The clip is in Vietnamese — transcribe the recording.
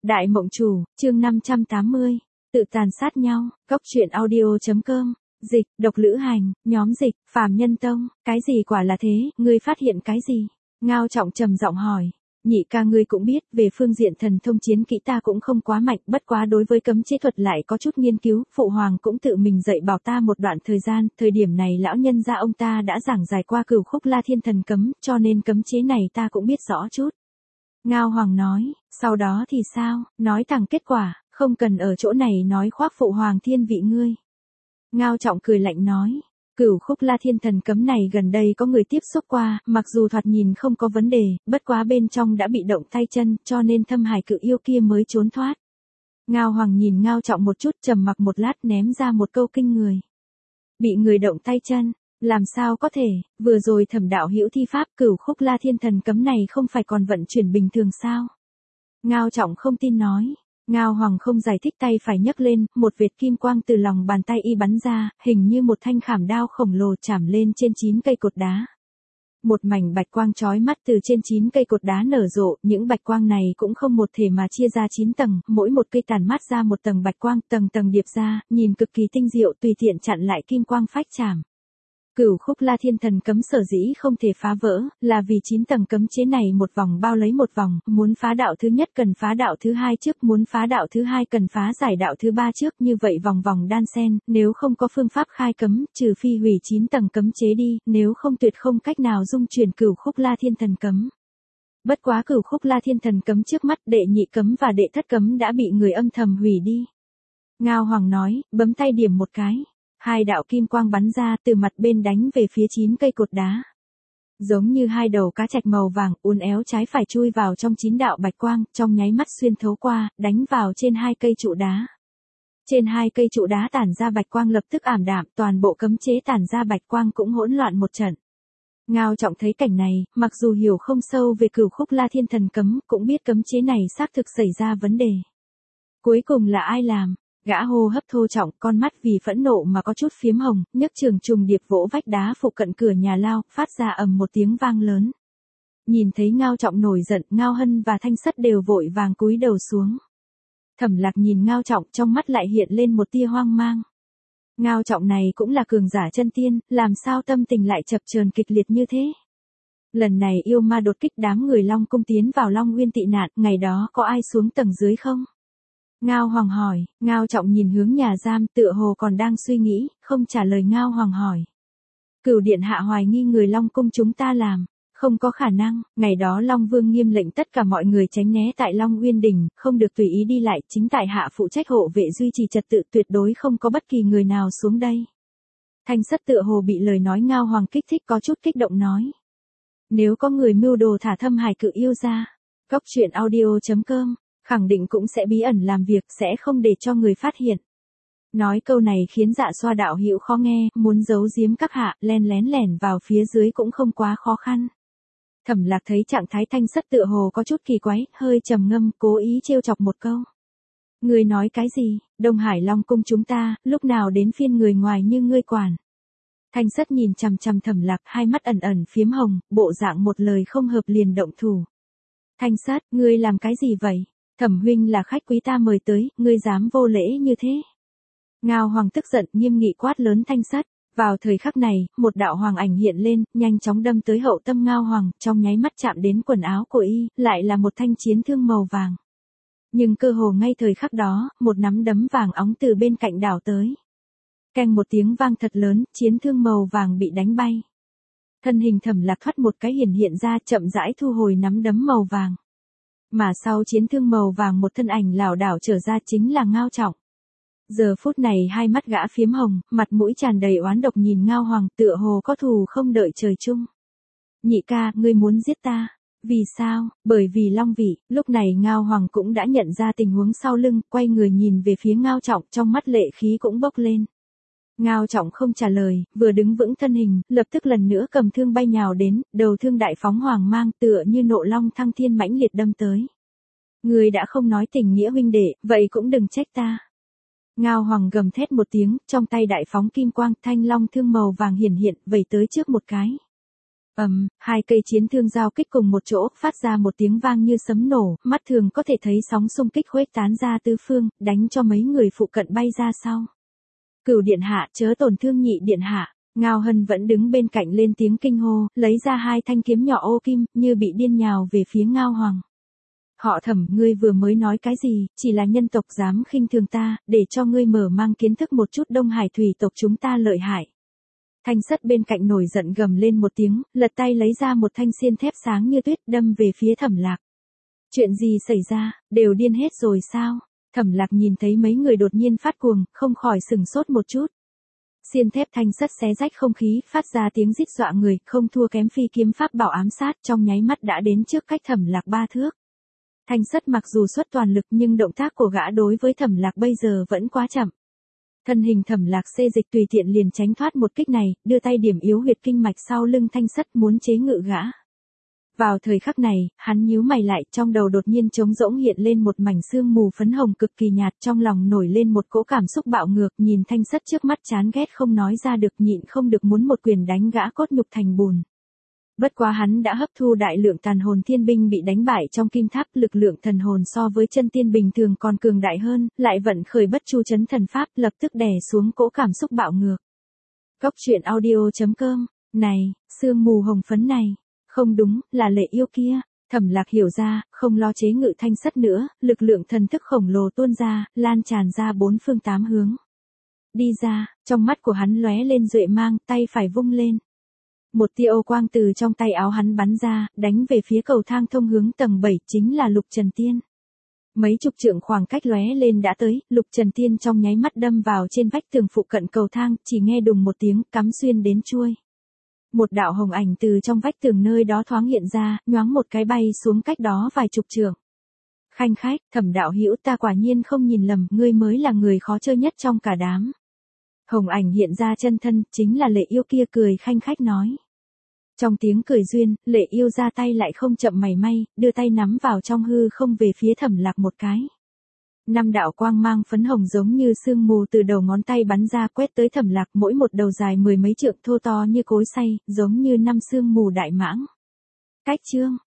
Đại Mộng Chủ, chương 580, tự tàn sát nhau, Cốc truyện audio.com, dịch, độc lữ hành, nhóm dịch, Phàm Nhân Tông, cái gì quả là thế, ngươi phát hiện cái gì? Ngao Trọng trầm giọng hỏi. Nhị ca ngươi cũng biết, về phương diện thần thông chiến kỹ ta cũng không quá mạnh, bất quá đối với cấm chế thuật lại có chút nghiên cứu, phụ hoàng cũng tự mình dạy bảo ta một đoạn thời gian, thời điểm này lão nhân gia ông ta đã giảng giải qua Cửu Khúc La Thiên Thần cấm, cho nên cấm chế này ta cũng biết rõ chút. Ngao Hoàng nói, sau đó thì sao, nói thẳng kết quả, không cần ở chỗ này nói khoác phụ hoàng thiên vị ngươi. Ngao Trọng cười lạnh nói. Cửu Khúc La Thiên Thần cấm này gần đây có người tiếp xúc qua, mặc dù thoạt nhìn không có vấn đề, bất quá bên trong đã bị động tay chân, cho nên Thâm Hải Cự Yêu kia mới trốn thoát. Ngao Hoàng nhìn Ngao Trọng một chút, trầm mặc một lát ném ra một câu kinh người. Bị người động tay chân, làm sao có thể, vừa rồi Thẩm đạo hữu thi pháp Cửu Khúc La Thiên Thần cấm này không phải còn vận chuyển bình thường sao? Ngao Trọng không tin nói. Ngao Hoàng không giải thích, tay phải nhấc lên, một vệt kim quang từ lòng bàn tay y bắn ra, hình như một thanh khảm đao khổng lồ chạm lên trên 9 cây cột đá. Một mảnh bạch quang chói mắt từ trên 9 cây cột đá nở rộ, những bạch quang này cũng không một thể mà chia ra 9 tầng, mỗi một cây tản mát ra một tầng bạch quang, tầng tầng điệp ra, nhìn cực kỳ tinh diệu, tùy tiện chặn lại kim quang phách chạm. Cửu Khúc La Thiên Thần cấm sở dĩ không thể phá vỡ, là vì 9 tầng cấm chế này một vòng bao lấy một vòng, muốn phá đạo thứ nhất cần phá đạo thứ hai trước, muốn phá đạo thứ hai cần phá giải đạo thứ ba trước, như vậy vòng vòng đan xen, nếu không có phương pháp khai cấm, trừ phi hủy 9 tầng cấm chế đi, nếu không tuyệt không cách nào dung chuyển Cửu Khúc La Thiên Thần cấm. Bất quá Cửu Khúc La Thiên Thần cấm trước mắt, đệ nhị cấm và đệ thất cấm đã bị người âm thầm hủy đi. Ngao Hoàng nói, bấm tay điểm một cái. Hai đạo kim quang bắn ra từ mặt bên đánh về phía 9 cây cột đá. Giống như hai đầu cá trạch màu vàng uốn éo trái phải chui vào trong 9 đạo bạch quang, trong nháy mắt xuyên thấu qua, đánh vào trên 2 cây trụ đá. Trên 2 cây trụ đá tản ra bạch quang lập tức ảm đạm, toàn bộ cấm chế tản ra bạch quang cũng hỗn loạn một trận. Ngao Trọng thấy cảnh này, mặc dù hiểu không sâu về Cửu Khúc La Thiên Thần cấm, cũng biết cấm chế này xác thực xảy ra vấn đề. Cuối cùng là ai làm? Gã hô hấp thô trọng, con mắt vì phẫn nộ mà có chút phiếm hồng, nhấc trường trùng điệp vỗ vách đá phụ cận cửa nhà lao, phát ra ầm một tiếng vang lớn. Nhìn thấy Ngao Trọng nổi giận, Ngao Hân và Thanh Sắt đều vội vàng cúi đầu xuống. Thẩm Lạc nhìn Ngao Trọng, trong mắt lại hiện lên một tia hoang mang. Ngao Trọng này cũng là cường giả chân tiên, làm sao tâm tình lại chập chờn kịch liệt như thế? Lần này yêu ma đột kích đám người Long Cung tiến vào Long Nguyên tị nạn, ngày đó có ai xuống tầng dưới không? Ngao Hoàng hỏi, Ngao Trọng nhìn hướng nhà giam, tựa hồ còn đang suy nghĩ, không trả lời Ngao Hoàng hỏi. Cửu điện hạ hoài nghi người Long Cung chúng ta làm, không có khả năng, ngày đó Long Vương nghiêm lệnh tất cả mọi người tránh né tại Long Uyên Đình, không được tùy ý đi lại, chính tại hạ phụ trách hộ vệ duy trì trật tự, tuyệt đối không có bất kỳ người nào xuống đây. Thanh Sắt tựa hồ bị lời nói Ngao Hoàng kích thích, có chút kích động nói. Nếu có người mưu đồ thả Thâm Hải Cự Yêu ra, Cốc truyện audio.com, khẳng định cũng sẽ bí ẩn làm việc, sẽ không để cho người phát hiện. Nói câu này khiến Dạ Xoa đạo hữu khó nghe, muốn giấu giếm các hạ, len lén lẻn vào phía dưới cũng không quá khó khăn. Thẩm Lạc thấy trạng thái Thanh Sắt tựa hồ có chút kỳ quái, hơi trầm ngâm, cố ý trêu chọc một câu. Ngươi nói cái gì, Đông Hải Long Cung chúng ta, lúc nào đến phiên người ngoài như ngươi quản. Thanh Sắt nhìn chằm chằm Thẩm Lạc, hai mắt ẩn ẩn phiếm hồng, bộ dạng một lời không hợp liền động thủ. Thanh Sắt, ngươi làm cái gì vậy? Thẩm huynh là khách quý ta mời tới, ngươi dám vô lễ như thế. Ngao Hoàng tức giận, nghiêm nghị quát lớn Thanh Sắt. Vào thời khắc này, một đạo hoàng ảnh hiện lên, nhanh chóng đâm tới hậu tâm Ngao Hoàng, trong nháy mắt chạm đến quần áo của y, lại là một thanh chiến thương màu vàng. Nhưng cơ hồ ngay thời khắc đó, một nắm đấm vàng óng từ bên cạnh đảo tới. Keng một tiếng vang thật lớn, chiến thương màu vàng bị đánh bay. Thân hình Thẩm Lạc thoát một cái hiện ra, chậm rãi thu hồi nắm đấm màu vàng. Mà sau chiến thương màu vàng một thân ảnh lảo đảo trở ra chính là Ngao Trọng. Giờ phút này hai mắt gã phiếm hồng, mặt mũi tràn đầy oán độc nhìn Ngao Hoàng, tựa hồ có thù không đợi trời chung. Nhị ca, ngươi muốn giết ta. Vì sao? Bởi vì Long Vị. Lúc này Ngao Hoàng cũng đã nhận ra tình huống sau lưng, quay người nhìn về phía Ngao Trọng, trong mắt lệ khí cũng bốc lên. Ngao Trọng không trả lời, vừa đứng vững thân hình, lập tức lần nữa cầm thương bay nhào đến, đầu thương đại phóng hoàng mang, tựa như nộ long thăng thiên mãnh liệt đâm tới. Người đã không nói tình nghĩa huynh đệ, vậy cũng đừng trách ta. Ngao Hoàng gầm thét một tiếng, trong tay đại phóng kim quang, thanh long thương màu vàng hiển hiện, vẩy tới trước một cái. Hai cây chiến thương giao kích cùng một chỗ, phát ra một tiếng vang như sấm nổ, mắt thường có thể thấy sóng xung kích khuếch tán ra tứ phương, đánh cho mấy người phụ cận bay ra sau. Cửu điện hạ, chớ tổn thương nhị điện hạ. Ngao Hân vẫn đứng bên cạnh lên tiếng kinh hô, lấy ra hai thanh kiếm nhỏ ô kim, như bị điên nhào về phía Ngao Hoàng. Họ Thẩm, ngươi vừa mới nói cái gì, chỉ là nhân tộc dám khinh thường ta, để cho ngươi mở mang kiến thức một chút Đông Hải thủy tộc chúng ta lợi hại. Thanh Sắt bên cạnh nổi giận gầm lên một tiếng, lật tay lấy ra một thanh xiên thép sáng như tuyết đâm về phía Thẩm Lạc. Chuyện gì xảy ra, đều điên hết rồi sao? Thẩm Lạc nhìn thấy mấy người đột nhiên phát cuồng, không khỏi sừng sốt một chút. Xiên thép thanh sắt xé rách không khí, phát ra tiếng rít dọa người, không thua kém phi kiếm pháp bảo ám sát, trong nháy mắt đã đến trước cách Thẩm Lạc 3 thước. Thanh sắt mặc dù xuất toàn lực nhưng động tác của gã đối với Thẩm Lạc bây giờ vẫn quá chậm. Thân hình Thẩm Lạc xê dịch tùy tiện liền tránh thoát một kích này, đưa tay điểm yếu huyệt kinh mạch sau lưng thanh sắt muốn chế ngự gã. Vào thời khắc này, hắn nhíu mày lại, trong đầu đột nhiên trống rỗng hiện lên một mảnh sương mù phấn hồng cực kỳ nhạt, trong lòng nổi lên một cỗ cảm xúc bạo ngược, nhìn thanh sắt trước mắt chán ghét không nói ra được, nhịn không được muốn một quyền đánh gã cốt nhục thành bùn. Bất quá hắn đã hấp thu đại lượng tàn hồn thiên binh bị đánh bại trong kim tháp, lực lượng thần hồn so với chân tiên bình thường còn cường đại hơn, lại vận khởi bất chu chấn thần pháp, lập tức đè xuống cỗ cảm xúc bạo ngược. Cốc truyện audio.com, này, sương mù hồng phấn này. Không đúng, là Lệ Yêu kia. Thẩm Lạc hiểu ra, không lo chế ngự thanh sắt nữa, lực lượng thần thức khổng lồ tuôn ra, lan tràn ra bốn phương tám hướng. Đi ra, trong mắt của hắn lóe lên duệ mang, tay phải vung lên. Một tia ô quang từ trong tay áo hắn bắn ra, đánh về phía cầu thang thông hướng tầng 7, chính là Lục Trần Tiên. Mấy chục trượng khoảng cách lóe lên đã tới, Lục Trần Tiên trong nháy mắt đâm vào trên vách tường phụ cận cầu thang, chỉ nghe đùng một tiếng, cắm xuyên đến chuôi. Một đạo hồng ảnh từ trong vách tường nơi đó thoáng hiện ra, nhoáng một cái bay xuống cách đó vài chục trượng. Khanh khách, Thẩm đạo hữu, ta quả nhiên không nhìn lầm, ngươi mới là người khó chơi nhất trong cả đám. Hồng ảnh hiện ra chân thân, chính là Lệ Yêu kia, cười khanh khách nói. Trong tiếng cười duyên, Lệ Yêu ra tay lại không chậm mảy may, đưa tay nắm vào trong hư không về phía Thẩm Lạc một cái. 5 đạo quang mang phấn hồng giống như sương mù từ đầu ngón tay bắn ra, quét tới Thẩm Lạc, mỗi một đầu dài 10 mấy trượng, thô to như cối xay, giống như 5 sương mù đại mãng. Cách chương